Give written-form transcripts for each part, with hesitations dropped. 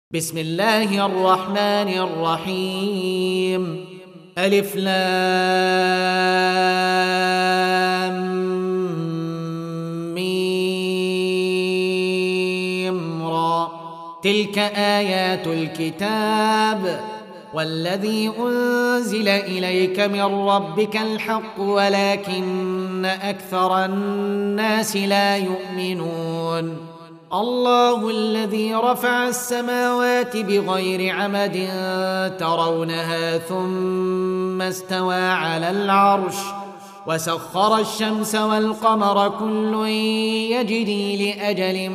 بسم الله الرحمن الرحيم ألف لام ميم را تلك آيات الكتاب والذي أنزل إليك من ربك الحق ولكن أكثر الناس لا يؤمنون الله الذي رفع السماوات بغير عمد ترونها ثم استوى على العرش وسخر الشمس والقمر كل يجري لأجل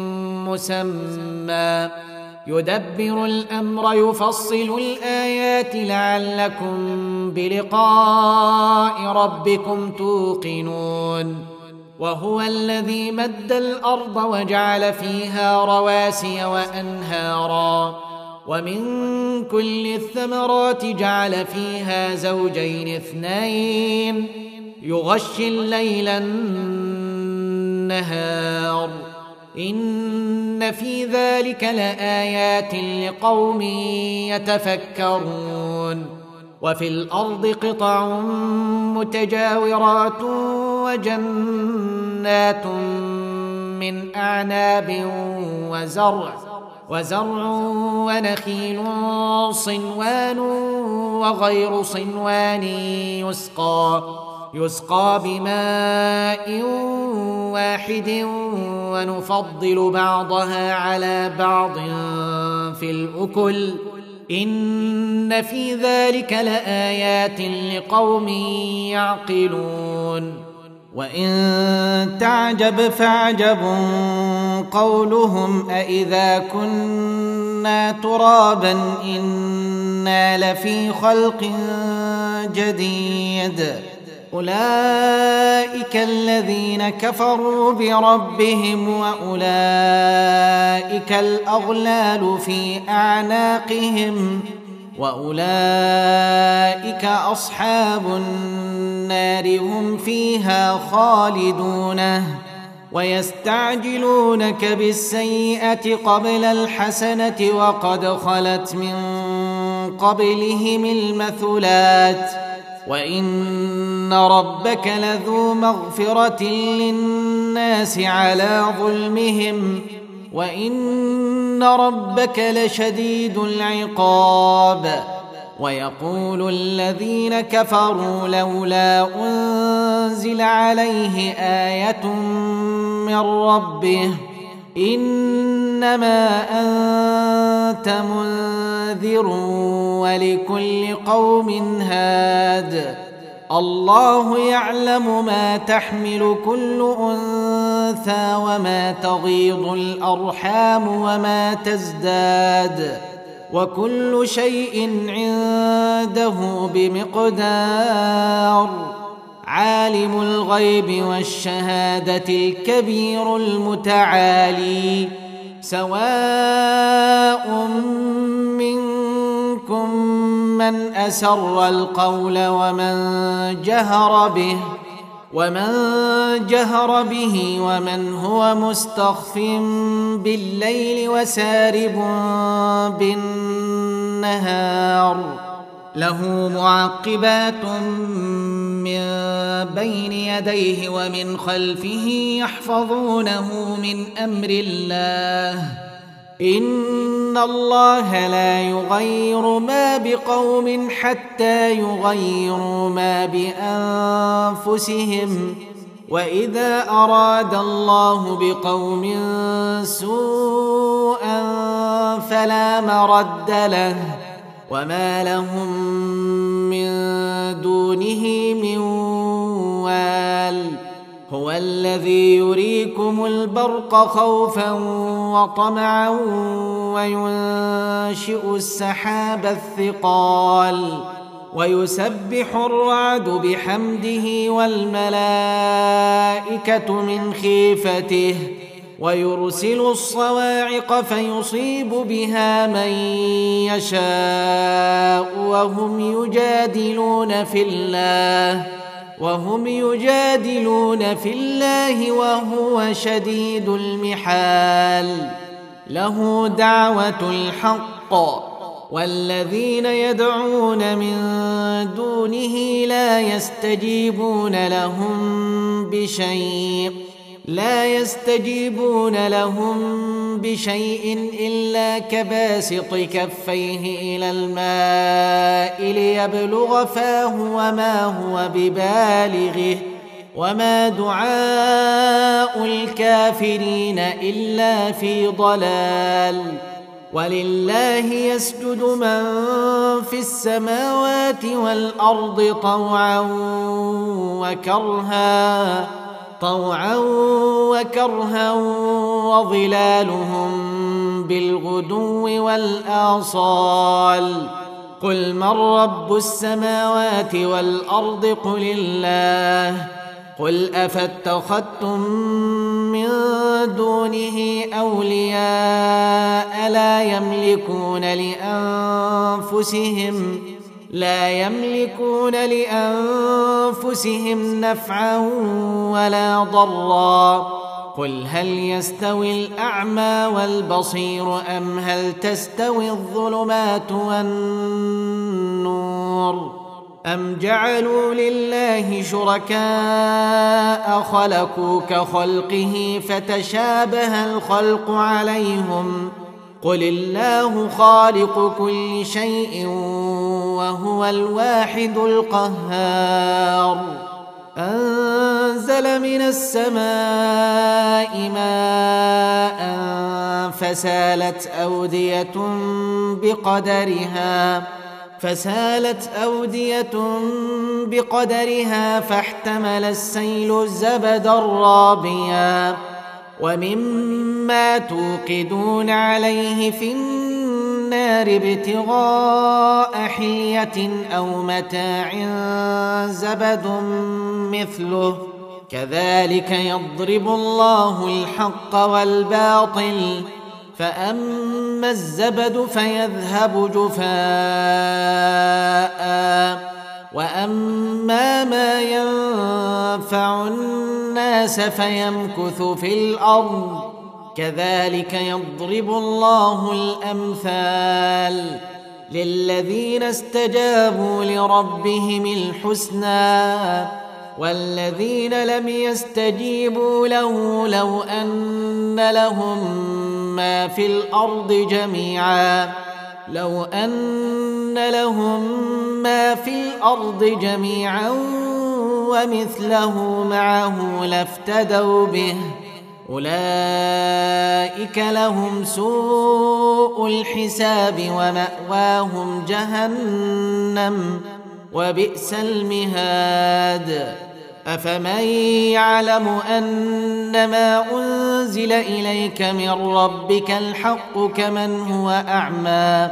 مسمى يدبر الأمر يفصل الآيات لعلكم بلقاء ربكم توقنون وهو الذي مد الأرض وجعل فيها رواسي وأنهارا ومن كل الثمرات جعل فيها زوجين اثنين يغشي الليل النهار إن في ذلك لآيات لقوم يتفكرون وفي الأرض قطع متجاورات وجنات من أعناب وزرع ونخيل صنوان وغير صنوان يسقى بماء واحد ونفضل بعضها على بعض في الأكل إن في ذلك لآيات لقوم يعقلون وإن تعجب فعجب قولهم أإذا كنا ترابا إنا لفي خلق جديد أولئك الذين كفروا بربهم وأولئك الأغلال في أعناقهم وأولئك أصحاب النار هم فيها خالدون ويستعجلونك بالسيئة قبل الحسنة وقد خلت من قبلهم المثلات وإن ربك لذو مغفرة للناس على ظلمهم وإن ربك لشديد العقاب ويقول الذين كفروا لولا أنزل عليه آية من ربه إنما أنت منذر ولكل قوم هاد الله يعلم ما تحمل كل أنثى وما تغيض الأرحام وما تزداد وكل شيء عنده بمقدار عالم الغيب والشهادة الكبير المتعالي سواء منكم من أسر القول ومن جهر به ومن هو مستخف بالليل وسارب بالنهار له معقبات من بين يديه ومن خلفه يحفظونه من أمر الله إن الله لا يغير ما بقوم حتى يغيروا ما بأنفسهم وإذا أراد الله بقوم سوءا فلا مرد له وما لهم من دونه من وال هو الذي يريكم البرق خوفا وطمعا وينشئ السحاب الثقال ويسبح الرعد بحمده والملائكة من خيفته ويرسل الصواعق فيصيب بها من يشاء وهم يجادلون في الله وهو شديد المحال له دعوة الحق والذين يدعون من دونه لا يستجيبون لهم بشيء إلا كباسط كفيه إلى الماء ليبلغ فاه وما هو ببالغه وما دعاء الكافرين إلا في ضلال. ولله يسجد من في السماوات والأرض طوعا وكرها وظلالهم بالغدو والآصال. قل من رب السماوات والأرض قل الله. قل أفاتخذتم من دونه أولياء لا يملكون لأنفسهم نفعا ولا ضرا. قل هل يستوي الأعمى والبصير أم هل تستوي الظلمات والنور أم جعلوا لله شركاء خلقوا كخلقه فتشابه الخلق عليهم. قل الله خالق كل شيء وهو الواحد القهار. أنزل من السماء ماء فسالت أودية بقدرها فاحتمل السيل زبدا رابيا ومما توقدون عليه في النار ابتغاء حلية أو متاع زبد مثله كذلك يضرب الله الحق والباطل. فأما الزبد فيذهب جفاء وأما ما ينفع الناس فيمكث في الأرض كذلك يضرب الله الأمثال. للذين استجابوا لربهم الحسنى والذين لم يستجيبوا له لو أن لهم ما في الأرض جميعا ومثله معه لافتدوا به أولئك لهم سوء الحساب ومأواهم جهنم وبئس المهاد. أفمن يعلم أنما أنزل إليك من ربك الحق كمن هو أعمى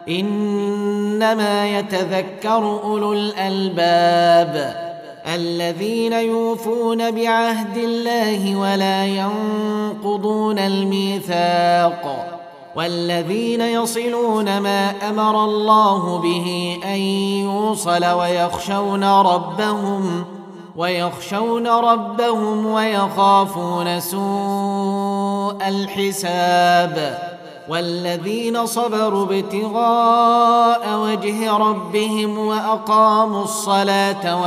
إنما يتذكر أولو الألباب الذين يوفون بعهد الله ولا ينقضون الميثاق والذين يصلون ما أمر الله به أن يوصل ويخشون ربهم ويخافون سوء الحساب. والذين صبروا ابتغاء وجه ربهم وأقاموا الصلاة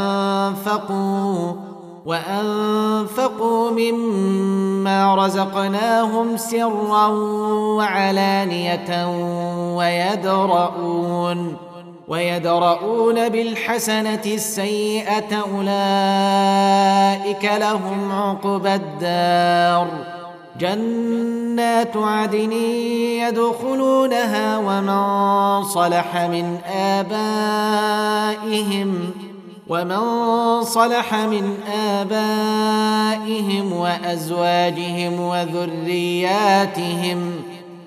وأنفقوا مما رزقناهم سرا وعلانية ويدرؤون بالحسنة السيئة أولئك لهم عقبى الدار. جنات عدن يدخلونها ومن صلح من آبائهم وأزواجهم وذرياتهم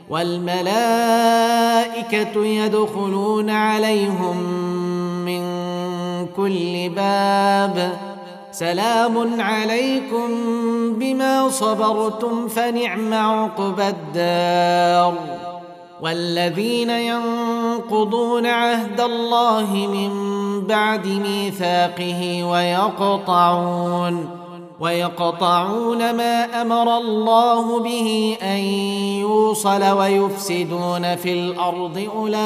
والملائكة يدخلون عليهم من كل باب سلام عليكم بما صبرتم فنعم عقبى الدار. والذين ينقضون عهد الله من بعد ميثاقه ويقطعون ما أمر الله به أن يوصل ويفسدون في الأرض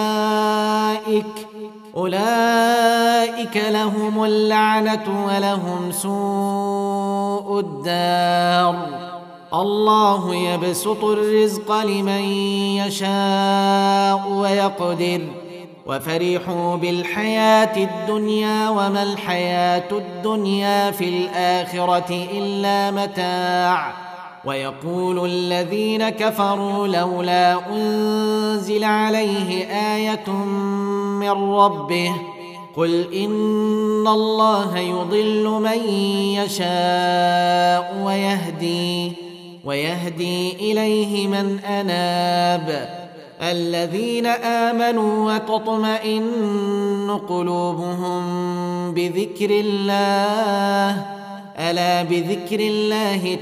أولئك لهم اللعنة ولهم سوء الدار. الله يبسط الرزق لمن يشاء ويقدر وفرحوا بالحياة الدنيا وما الحياة الدنيا في الآخرة إلا متاع. ويقول الذين كفروا لولا أنزل عليه آية من ربه قل إن الله يضل من يشاء ويهدي إليه من أناب. الذين آمنوا وتطمئن قلوبهم بذكر الله ألا بذكر الله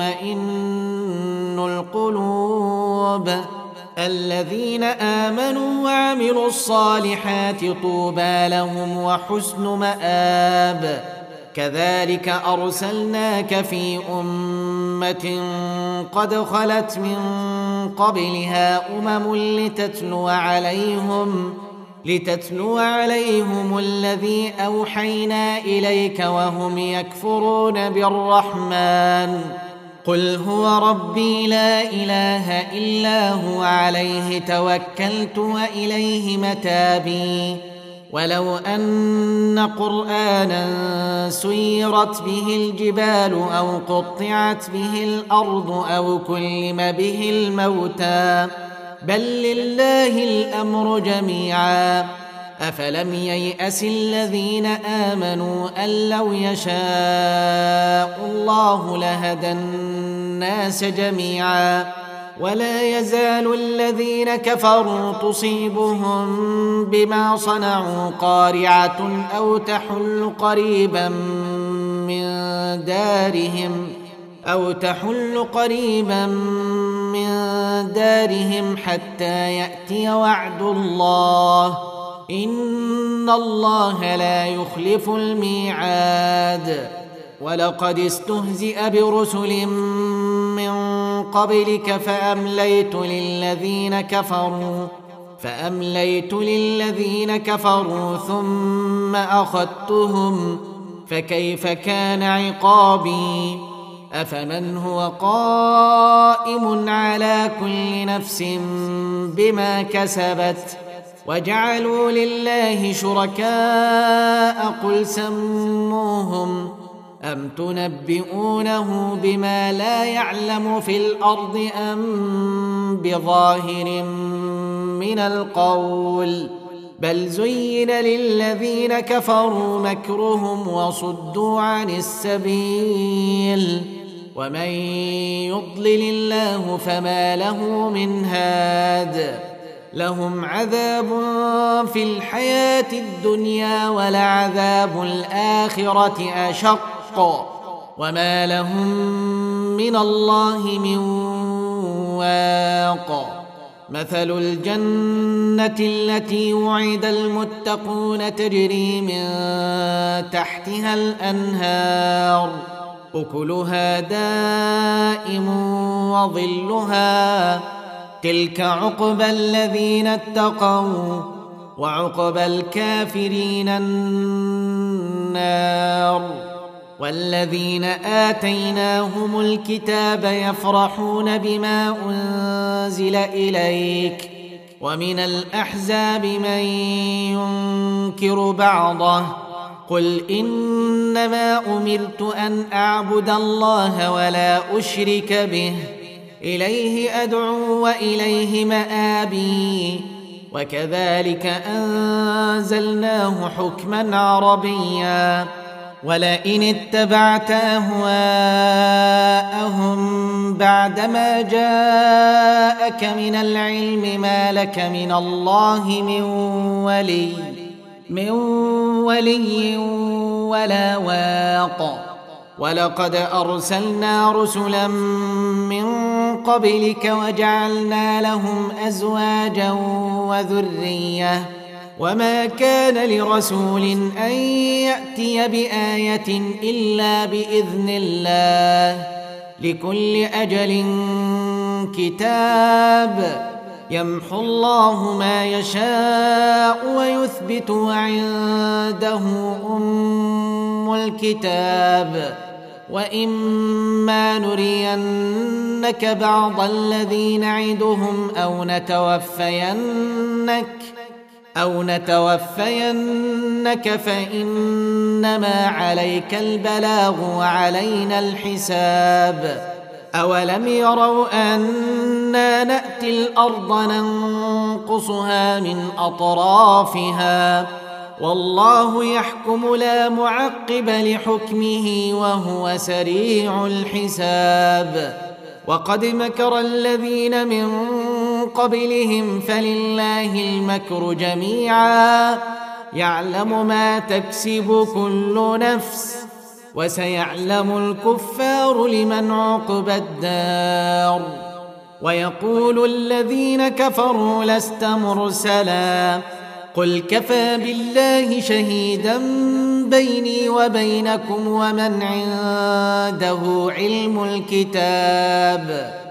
تطمئن القلوب. الذين آمنوا وعملوا الصالحات طوبى لهم وحسن مآب. كذلك أرسلناك في أمة قد خلت من قبلها لتتلو عليهم الذي أوحينا إليك وهم يكفرون بالرحمن قل هو ربي لا إله إلا هو عليه توكلت وإليه متابي. ولو أن قرآنا سيرت به الجبال أو قطعت به الأرض أو كلم به الموتى بل لله الأمر جميعا. أفلم ييأس الذين آمنوا أن لو يشاء الله لهدى الناس جميعا. ولا يزال الذين كفروا تصيبهم بما صنعوا قارعة أو تحل قريبا من دارهم حتى يأتي وعد الله إن الله لا يخلف الميعاد. ولقد استهزئ برسل من قبلك فأمليت للذين كفروا ثم أخذتهم فكيف كان عقابي. أفمن هو قائم على كل نفس بما كسبت وجعلوا لله شركاء قل سموهم أم تنبئونه بما لا يعلم في الأرض أم بظاهر من القول بل زين للذين كفروا مكرهم وصدوا عن السبيل ومن يضلل الله فما له من هاد. لهم عذاب في الحياة الدنيا ولعذاب الآخرة أشق وما لهم من الله من واق. مثل الجنة التي وعد المتقون تجري من تحتها الأنهار أكلها دائم وظلها تلك عقبى الذين اتقوا وعقبى الكافرين النار. والذين آتيناهم الكتاب يفرحون بما أنزل إليك ومن الأحزاب من ينكر بعضه قل إنما أمرت أن أعبد الله ولا أشرك به إليه أدعو وإليه مآبي. وكذلك أنزلناه حكما عربيا ولئن اتبعت أهواءهم بعدما جاءك من العلم ما لك من الله من ولي ولا واق. ولقد أرسلنا رسلا من قبلك وجعلنا لهم أزواجا وما كان لرسول أن يأتي بآية إلا بإذن الله لكل أجل كتاب يمحو الله ما يشاء ويثبت وعنده أم الكتاب وإما نرينك بعض الذي نعدهم أو نتوفينك فإنما عليك البلاغ وعلينا الحساب أولم يروا أنا نأتي الأرض ننقصها من أطرافها والله يحكم لا معقب لحكمه وهو سريع الحساب وقد مكر الذين من قبلهم فلله المكر جميعا يعلم ما تكسب كل نفس وسيعلم الكفار لمن عقبى الدار ويقول الذين كفروا لست مرسلا قل كفى بالله شهيدا بيني وبينكم ومن عنده علم الكتاب